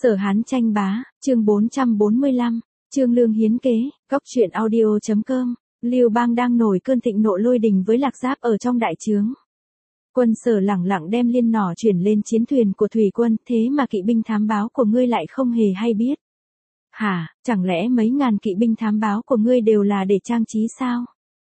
Sở Hán tranh bá, chương 445, Trương Lương hiến kế, góc truyện audio.com. Lưu Bang đang nổi cơn thịnh nộ lôi đình với Lạc Giáp ở trong đại trướng. Quân Sở lẳng lặng đem liên nỏ chuyển lên chiến thuyền của thủy quân, thế mà kỵ binh thám báo của ngươi lại không hề hay biết. Hả, chẳng lẽ mấy ngàn kỵ binh thám báo của ngươi đều là để trang trí sao?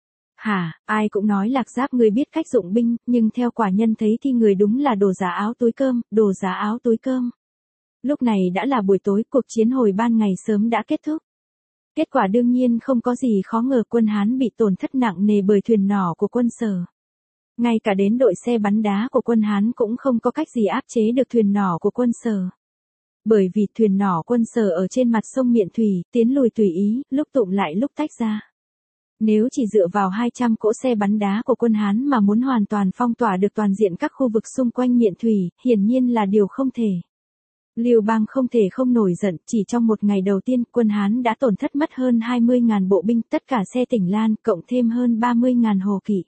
Hả, ai cũng nói Lạc Giáp ngươi biết cách dụng binh, nhưng theo quả nhân thấy thì người đúng là đồ giá áo túi cơm, đồ giá áo túi cơm. Lúc này đã là buổi tối, cuộc chiến hồi ban ngày sớm đã kết thúc. Kết quả đương nhiên không có gì khó ngờ, quân Hán bị tổn thất nặng nề bởi thuyền nỏ của quân Sở. Ngay cả đến đội xe bắn đá của quân Hán cũng không có cách gì áp chế được thuyền nỏ của quân Sở. Bởi vì thuyền nỏ quân Sở ở trên mặt sông Miện Thủy, tiến lùi tùy ý, lúc tụm lại lúc tách ra. Nếu chỉ dựa vào 200 cỗ xe bắn đá của quân Hán mà muốn hoàn toàn phong tỏa được toàn diện các khu vực xung quanh Miện Thủy, hiển nhiên là điều không thể. Lưu Bang không thể không nổi giận, chỉ trong một ngày đầu tiên, quân Hán đã tổn thất mất hơn 20.000 bộ binh, tất cả xe tỉnh Lan, cộng thêm hơn 30.000 hồ kỵ.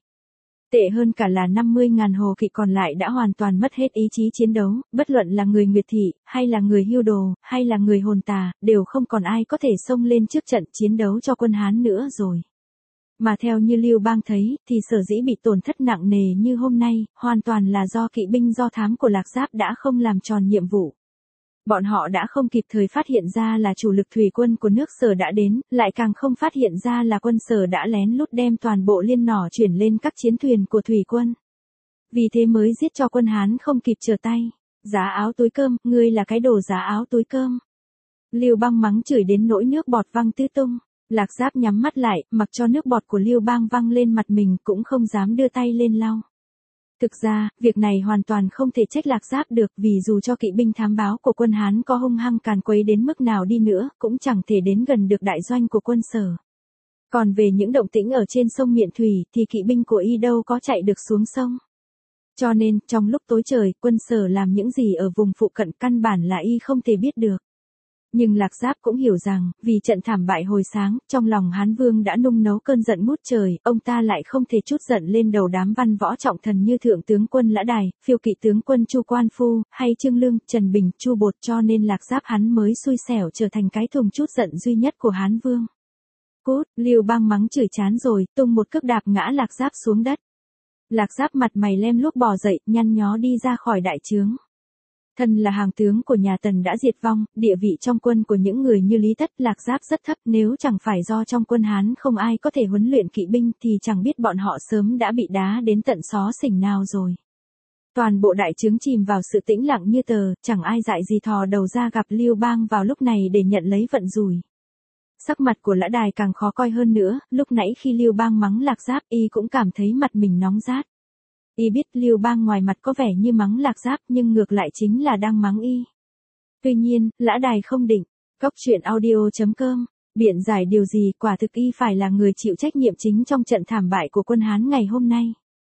Tệ hơn cả là 50.000 hồ kỵ còn lại đã hoàn toàn mất hết ý chí chiến đấu, bất luận là người Nguyệt Thị, hay là người Hưu Đồ, hay là người Hồn Tà, đều không còn ai có thể xông lên trước trận chiến đấu cho quân Hán nữa rồi. Mà theo như Lưu Bang thấy, thì sở dĩ bị tổn thất nặng nề như hôm nay, hoàn toàn là do kỵ binh do thám của Lạc Giáp đã không làm tròn nhiệm vụ. Bọn họ đã không kịp thời phát hiện ra là chủ lực thủy quân của nước Sở đã đến, lại càng không phát hiện ra là quân Sở đã lén lút đem toàn bộ liên nỏ chuyển lên các chiến thuyền của thủy quân. Vì thế mới giết cho quân Hán không kịp trở tay. Giá áo túi cơm, ngươi là cái đồ giá áo túi cơm. Lưu Bang mắng chửi đến nỗi nước bọt văng tứ tung. Lạc Giáp nhắm mắt lại, mặc cho nước bọt của Lưu Bang văng lên mặt mình cũng không dám đưa tay lên lau. Thực ra, việc này hoàn toàn không thể trách Lạc Giáp được, vì dù cho kỵ binh thám báo của quân Hán có hung hăng càn quấy đến mức nào đi nữa, cũng chẳng thể đến gần được đại doanh của quân Sở. Còn về những động tĩnh ở trên sông Miện Thủy, thì kỵ binh của y đâu có chạy được xuống sông. Cho nên, trong lúc tối trời, quân Sở làm những gì ở vùng phụ cận căn bản là y không thể biết được. Nhưng Lạc Giáp cũng hiểu rằng, vì trận thảm bại hồi sáng, trong lòng Hán Vương đã nung nấu cơn giận ngút trời, ông ta lại không thể trút giận lên đầu đám văn võ trọng thần như Thượng tướng quân Lã Đài, Phiêu kỵ tướng quân Chu Quan Phu, hay Trương Lương, Trần Bình, Chu Bột, cho nên Lạc Giáp hắn mới xui xẻo trở thành cái thùng trút giận duy nhất của Hán Vương. Cút, Lưu Bang mắng chửi chán rồi, tung một cước đạp ngã Lạc Giáp xuống đất. Lạc Giáp mặt mày lem luốc bò dậy, nhăn nhó đi ra khỏi đại trướng. Thân là hàng tướng của nhà Tần đã diệt vong, địa vị trong quân của những người như Lý Tất, Lạc Giáp rất thấp, nếu chẳng phải do trong quân Hán không ai có thể huấn luyện kỵ binh thì chẳng biết bọn họ sớm đã bị đá đến tận xó xỉnh nào rồi. Toàn bộ đại trướng chìm vào sự tĩnh lặng như tờ, chẳng ai dại gì thò đầu ra gặp Lưu Bang vào lúc này để nhận lấy vận rủi. Sắc mặt của Lã Đài càng khó coi hơn nữa, lúc nãy khi Lưu Bang mắng Lạc Giáp y cũng cảm thấy mặt mình nóng rát. Y biết Lưu Bang ngoài mặt có vẻ như mắng Lạc Giáp nhưng ngược lại chính là đang mắng y. Tuy nhiên, Lã Đài không định. Góc truyện audio.com. Biện giải điều gì, quả thực y phải là người chịu trách nhiệm chính trong trận thảm bại của quân Hán ngày hôm nay.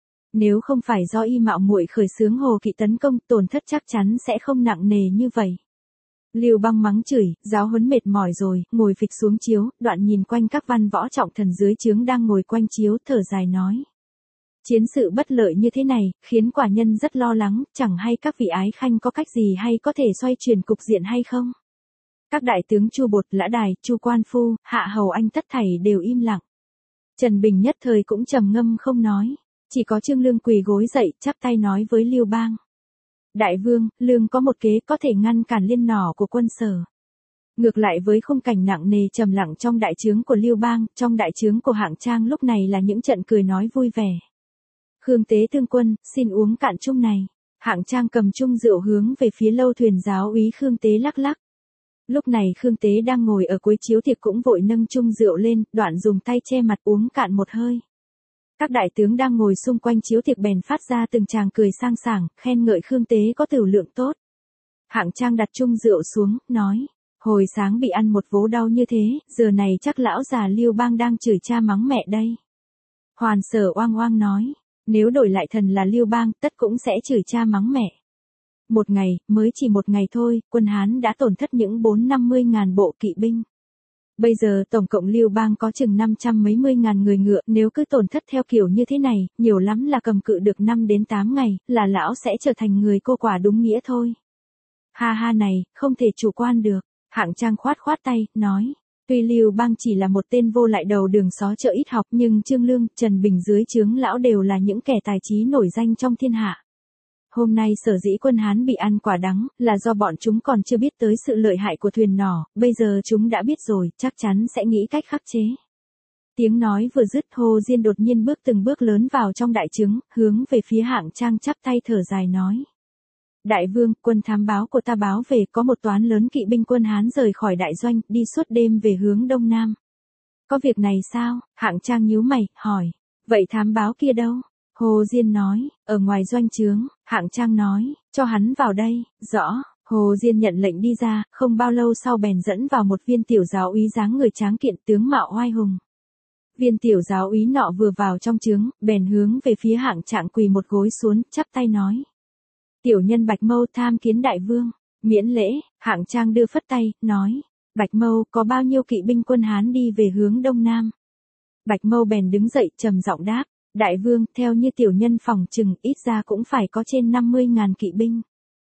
Nếu không phải do y mạo muội khởi xướng hồ kỵ tấn công, tổn thất chắc chắn sẽ không nặng nề như vậy. Lưu Bang mắng chửi, giáo huấn mệt mỏi rồi, ngồi phịch xuống chiếu, đoạn nhìn quanh các văn võ trọng thần dưới trướng đang ngồi quanh chiếu, thở dài nói. Chiến sự bất lợi như thế này, khiến quả nhân rất lo lắng, chẳng hay các vị ái khanh có cách gì hay có thể xoay chuyển cục diện hay không? Các đại tướng Chu Bột, Lã Đài, Chu Quan Phu, Hạ Hầu Anh tất thảy đều im lặng. Trần Bình nhất thời cũng trầm ngâm không nói, chỉ có Trương Lương quỳ gối dậy, chắp tay nói với Lưu Bang. Đại vương, Lương có một kế có thể ngăn cản liên nỏ của quân Sở. Ngược lại với khung cảnh nặng nề trầm lặng trong đại trướng của Lưu Bang, trong đại trướng của Hạng Trang lúc này là những trận cười nói vui vẻ. Khương Tế tướng quân, xin uống cạn chung này. Hạng Trang cầm chung rượu hướng về phía lâu thuyền giáo úy Khương Tế lắc lắc. Lúc này Khương Tế đang ngồi ở cuối chiếu tiệc cũng vội nâng chung rượu lên, đoạn dùng tay che mặt uống cạn một hơi. Các đại tướng đang ngồi xung quanh chiếu tiệc bèn phát ra từng tràng cười sang sảng, khen ngợi Khương Tế có tửu lượng tốt. Hạng Trang đặt chung rượu xuống, nói, hồi sáng bị ăn một vố đau như thế, giờ này chắc lão già Lưu Bang đang chửi cha mắng mẹ đây. Hoàn Sở oang oang nói, nếu đổi lại thần là Lưu Bang, tất cũng sẽ chửi cha mắng mẹ. Một ngày, mới chỉ một ngày thôi, quân Hán đã tổn thất những 450.000 bộ kỵ binh. Bây giờ tổng cộng Lưu Bang có chừng 500 mấy mươi ngàn người ngựa, nếu cứ tổn thất theo kiểu như thế này, nhiều lắm là cầm cự được 5 đến 8 ngày, là lão sẽ trở thành người cô quả đúng nghĩa thôi. Ha ha này, không thể chủ quan được. Hạng Trang khoát khoát tay, nói. Tuy Lưu Bang chỉ là một tên vô lại đầu đường xó chợ ít học nhưng Trương Lương, Trần Bình dưới trướng lão đều là những kẻ tài trí nổi danh trong thiên hạ. Hôm nay sở dĩ quân Hán bị ăn quả đắng, là do bọn chúng còn chưa biết tới sự lợi hại của thuyền nỏ, bây giờ chúng đã biết rồi, chắc chắn sẽ nghĩ cách khắc chế. Tiếng nói vừa dứt, Hồ Diên đột nhiên bước từng bước lớn vào trong đại trướng, hướng về phía Hạng Trang chắp tay thở dài nói. Đại vương, quân thám báo của ta báo về có một toán lớn kỵ binh quân Hán rời khỏi đại doanh, đi suốt đêm về hướng đông nam. Có việc này sao? Hạng Trang nhíu mày, hỏi. Vậy thám báo kia đâu? Hồ Diên nói, ở ngoài doanh trướng. Hạng Trang nói, cho hắn vào đây. Rõ. Hồ Diên nhận lệnh đi ra, không bao lâu sau bèn dẫn vào một viên tiểu giáo úy dáng người tráng kiện, tướng mạo oai hùng. Viên tiểu giáo úy nọ vừa vào trong trướng, bèn hướng về phía Hạng Trạng quỳ một gối xuống, chắp tay nói. Tiểu nhân Bạch Mâu tham kiến đại vương. Miễn lễ. Hạng Trang đưa phất tay, nói. Bạch Mâu, có bao nhiêu kỵ binh quân Hán đi về hướng đông nam? Bạch Mâu bèn đứng dậy, trầm giọng đáp. Đại vương, theo như tiểu nhân phỏng chừng, ít ra cũng phải có trên 50.000 kỵ binh.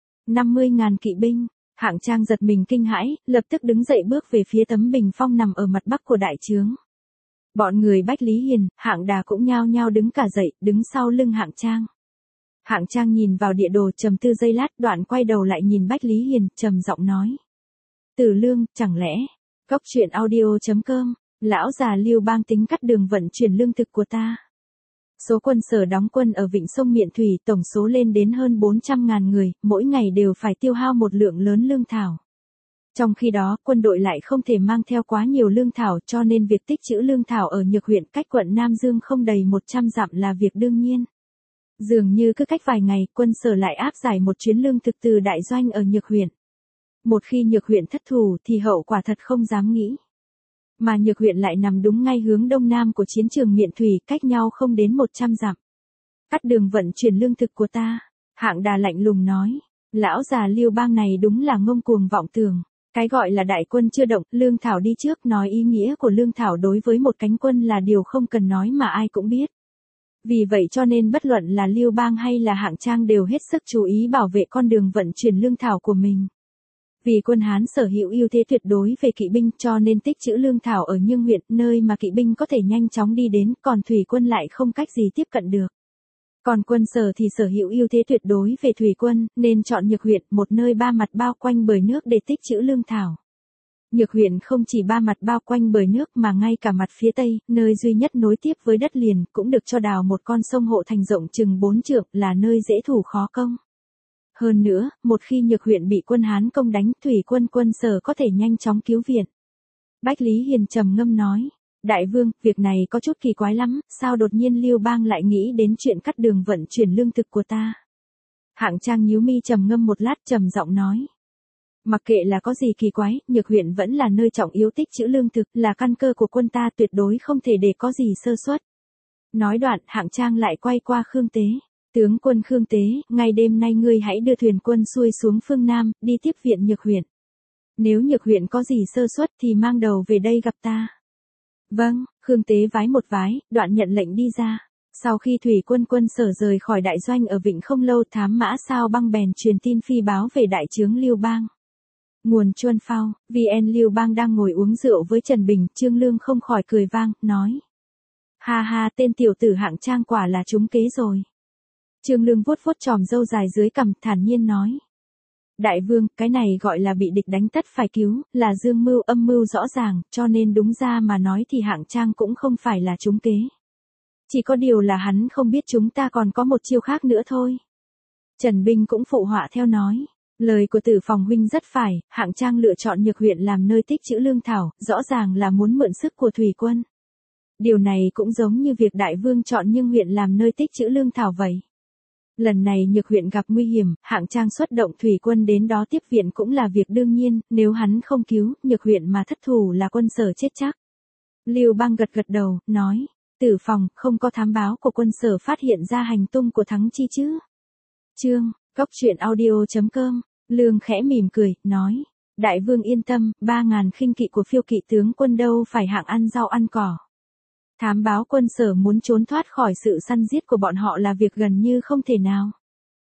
50.000 kỵ binh. Hạng Trang giật mình kinh hãi, lập tức đứng dậy bước về phía tấm bình phong nằm ở mặt bắc của đại trướng. Bọn người Bách Lý Hiền, Hạng Đà cũng nhao nhao đứng cả dậy, đứng sau lưng Hạng Trang. Hạng Trang nhìn vào địa đồ, trầm tư giây lát, đoạn quay đầu lại nhìn Bách Lý Hiền, trầm giọng nói. Từ Lương, chẳng lẽ? Cốc truyện audio.com, lão già Lưu Bang tính cắt đường vận chuyển lương thực của ta. Số quân Sở đóng quân ở vịnh sông Miện Thủy tổng số lên đến hơn 400.000 người, mỗi ngày đều phải tiêu hao một lượng lớn lương thảo. Trong khi đó, quân đội lại không thể mang theo quá nhiều lương thảo, cho nên việc tích trữ lương thảo ở Nhược huyện cách quận Nam Dương không đầy 100 dặm là việc đương nhiên. Dường như cứ cách vài ngày, quân Sở lại áp giải một chuyến lương thực từ đại doanh ở Nhược huyện. Một khi Nhược huyện thất thủ thì hậu quả thật không dám nghĩ. Mà Nhược huyện lại nằm đúng ngay hướng đông nam của chiến trường Miện Thủy, cách nhau không đến 100 dặm. Cắt đường vận chuyển lương thực của ta. Hạng Đà lạnh lùng nói. Lão già Lưu Bang này đúng là ngông cuồng vọng tưởng. Cái gọi là đại quân chưa động, lương thảo đi trước, nói ý nghĩa của lương thảo đối với một cánh quân là điều không cần nói mà ai cũng biết. Vì vậy cho nên bất luận là Lưu Bang hay là Hạng Trang đều hết sức chú ý bảo vệ con đường vận chuyển lương thảo của mình. Vì quân Hán sở hữu ưu thế tuyệt đối về kỵ binh cho nên tích trữ lương thảo ở Nhương huyện, nơi mà kỵ binh có thể nhanh chóng đi đến, còn thủy quân lại không cách gì tiếp cận được. Còn quân Sở thì sở hữu ưu thế tuyệt đối về thủy quân, nên chọn Nhược huyện, một nơi ba mặt bao quanh bởi nước để tích trữ lương thảo. Nhược huyện không chỉ ba mặt bao quanh bởi nước mà ngay cả mặt phía tây, nơi duy nhất nối tiếp với đất liền, cũng được cho đào một con sông hộ thành rộng chừng 4 trượng, là nơi dễ thủ khó công. Hơn nữa, một khi Nhược huyện bị quân Hán công đánh, thủy quân quân Sở có thể nhanh chóng cứu viện. Bách Lý Hiền trầm ngâm nói. Đại vương, việc này có chút kỳ quái lắm, sao đột nhiên Lưu Bang lại nghĩ đến chuyện cắt đường vận chuyển lương thực của ta? Hạng Trang nhíu mi trầm ngâm một lát, trầm giọng nói. Mặc kệ là có gì kỳ quái, Nhược huyện vẫn là nơi trọng yếu tích trữ lương thực, là căn cơ của quân ta, tuyệt đối không thể để có gì sơ suất. Nói đoạn, Hạng Trang lại quay qua Khương Tế. Tướng quân Khương Tế, ngày đêm nay ngươi hãy đưa thuyền quân xuôi xuống phương Nam, đi tiếp viện Nhược huyện. Nếu Nhược huyện có gì sơ suất thì mang đầu về đây gặp ta. Vâng, Khương Tế vái một vái, đoạn nhận lệnh đi ra. Sau khi thủy quân quân Sở rời khỏi đại doanh ở Vịnh không lâu, thám mã Sao Băng bèn truyền tin phi báo về đại trướng Lưu Bang. Nguồn Chuân Phao, VN Lưu Bang đang ngồi uống rượu với Trần Bình, Trương Lương không khỏi cười vang, nói. Ha ha, tên tiểu tử Hạng Trang quả là trúng kế rồi. Trương Lương vuốt vuốt chòm râu dài dưới cằm, thản nhiên nói. Đại vương, cái này gọi là bị địch đánh tất phải cứu, là dương mưu âm mưu rõ ràng, cho nên đúng ra mà nói thì Hạng Trang cũng không phải là trúng kế. Chỉ có điều là hắn không biết chúng ta còn có một chiêu khác nữa thôi. Trần Bình cũng phụ họa theo nói. Lời của Tử Phòng huynh rất phải, Hạng Trang lựa chọn Nhược huyện làm nơi tích trữ lương thảo, rõ ràng là muốn mượn sức của thủy quân. Điều này cũng giống như việc đại vương chọn Nhương huyện làm nơi tích trữ lương thảo vậy. Lần này Nhược huyện gặp nguy hiểm, Hạng Trang xuất động thủy quân đến đó tiếp viện cũng là việc đương nhiên, nếu hắn không cứu, Nhược huyện mà thất thủ là quân Sở chết chắc. Lưu Bang gật gật đầu, nói, Tử Phòng, không có thám báo của quân Sở phát hiện ra hành tung của Thắng Chi chứ? Chương, Cốc truyện audio.com, Lương khẽ mỉm cười, nói, đại vương yên tâm, 3.000 khinh kỵ của Phiêu kỵ tướng quân đâu phải hạng ăn rau ăn cỏ. Thám báo quân Sở muốn trốn thoát khỏi sự săn giết của bọn họ là việc gần như không thể nào.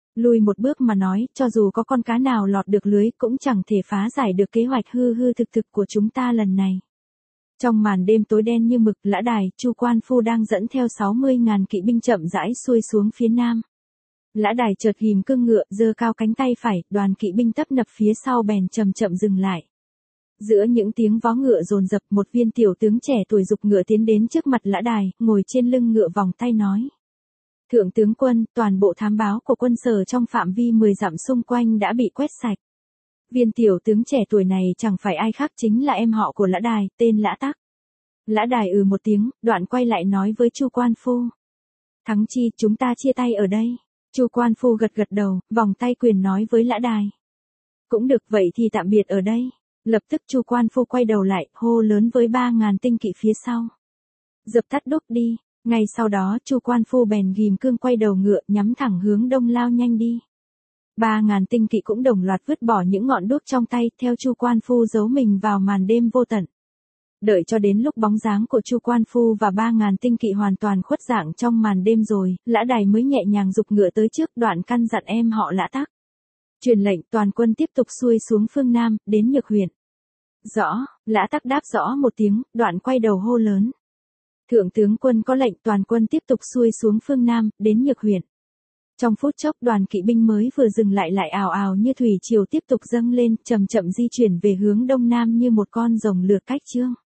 Lùi một bước mà nói, cho dù có con cá nào lọt được lưới cũng chẳng thể phá giải được kế hoạch hư hư thực thực của chúng ta lần này. Trong màn đêm tối đen như mực, Lã Đài, Chu Quan Phu đang dẫn theo 60.000 kỵ binh chậm rãi xuôi xuống phía nam. Lã Đài chợt ghim cương ngựa, giơ cao cánh tay phải, đoàn kỵ binh tấp nập phía sau bèn chậm chậm dừng lại. Giữa những tiếng vó ngựa dồn dập, một viên tiểu tướng trẻ tuổi giục ngựa tiến đến trước mặt Lã Đài, ngồi trên lưng ngựa vòng tay nói: Thượng tướng quân, toàn bộ thám báo của quân Sở trong phạm vi 10 dặm xung quanh đã bị quét sạch. Viên tiểu tướng trẻ tuổi này chẳng phải ai khác chính là em họ của Lã Đài, tên Lã Tắc. Lã Đài một tiếng, đoạn quay lại nói với Chu Quan Phu: Thắng chi, chúng ta chia tay ở đây. Chu Quan Phu gật gật đầu, vòng tay quyền nói với Lã Đài: Cũng được, vậy thì tạm biệt ở đây. Lập tức Chu Quan Phu quay đầu lại, hô lớn với 3.000 tinh kỵ phía sau: Dập tắt đuốc đi. Ngay sau đó Chu Quan Phu bèn ghim cương quay đầu ngựa, nhắm thẳng hướng đông lao nhanh đi. 3.000 tinh kỵ cũng đồng loạt vứt bỏ những ngọn đuốc trong tay, theo Chu Quan Phu giấu mình vào màn đêm vô tận. Đợi cho đến lúc bóng dáng của Chu Quan Phu và 3.000 tinh kỵ hoàn toàn khuất dạng trong màn đêm rồi, Lã Đài mới nhẹ nhàng giục ngựa tới trước, đoạn căn dặn em họ Lã Tắc: Truyền lệnh toàn quân tiếp tục xuôi xuống phương Nam, đến Nhược huyện. Rõ. Lã Tắc đáp rõ một tiếng, đoạn quay đầu hô lớn: Thượng tướng quân có lệnh, toàn quân tiếp tục xuôi xuống phương Nam, đến Nhược huyện. Trong phút chốc, đoàn kỵ binh mới vừa dừng lại lại ào ào như thủy triều tiếp tục dâng lên, chậm chậm di chuyển về hướng đông nam như một con rồng lượt cách trương.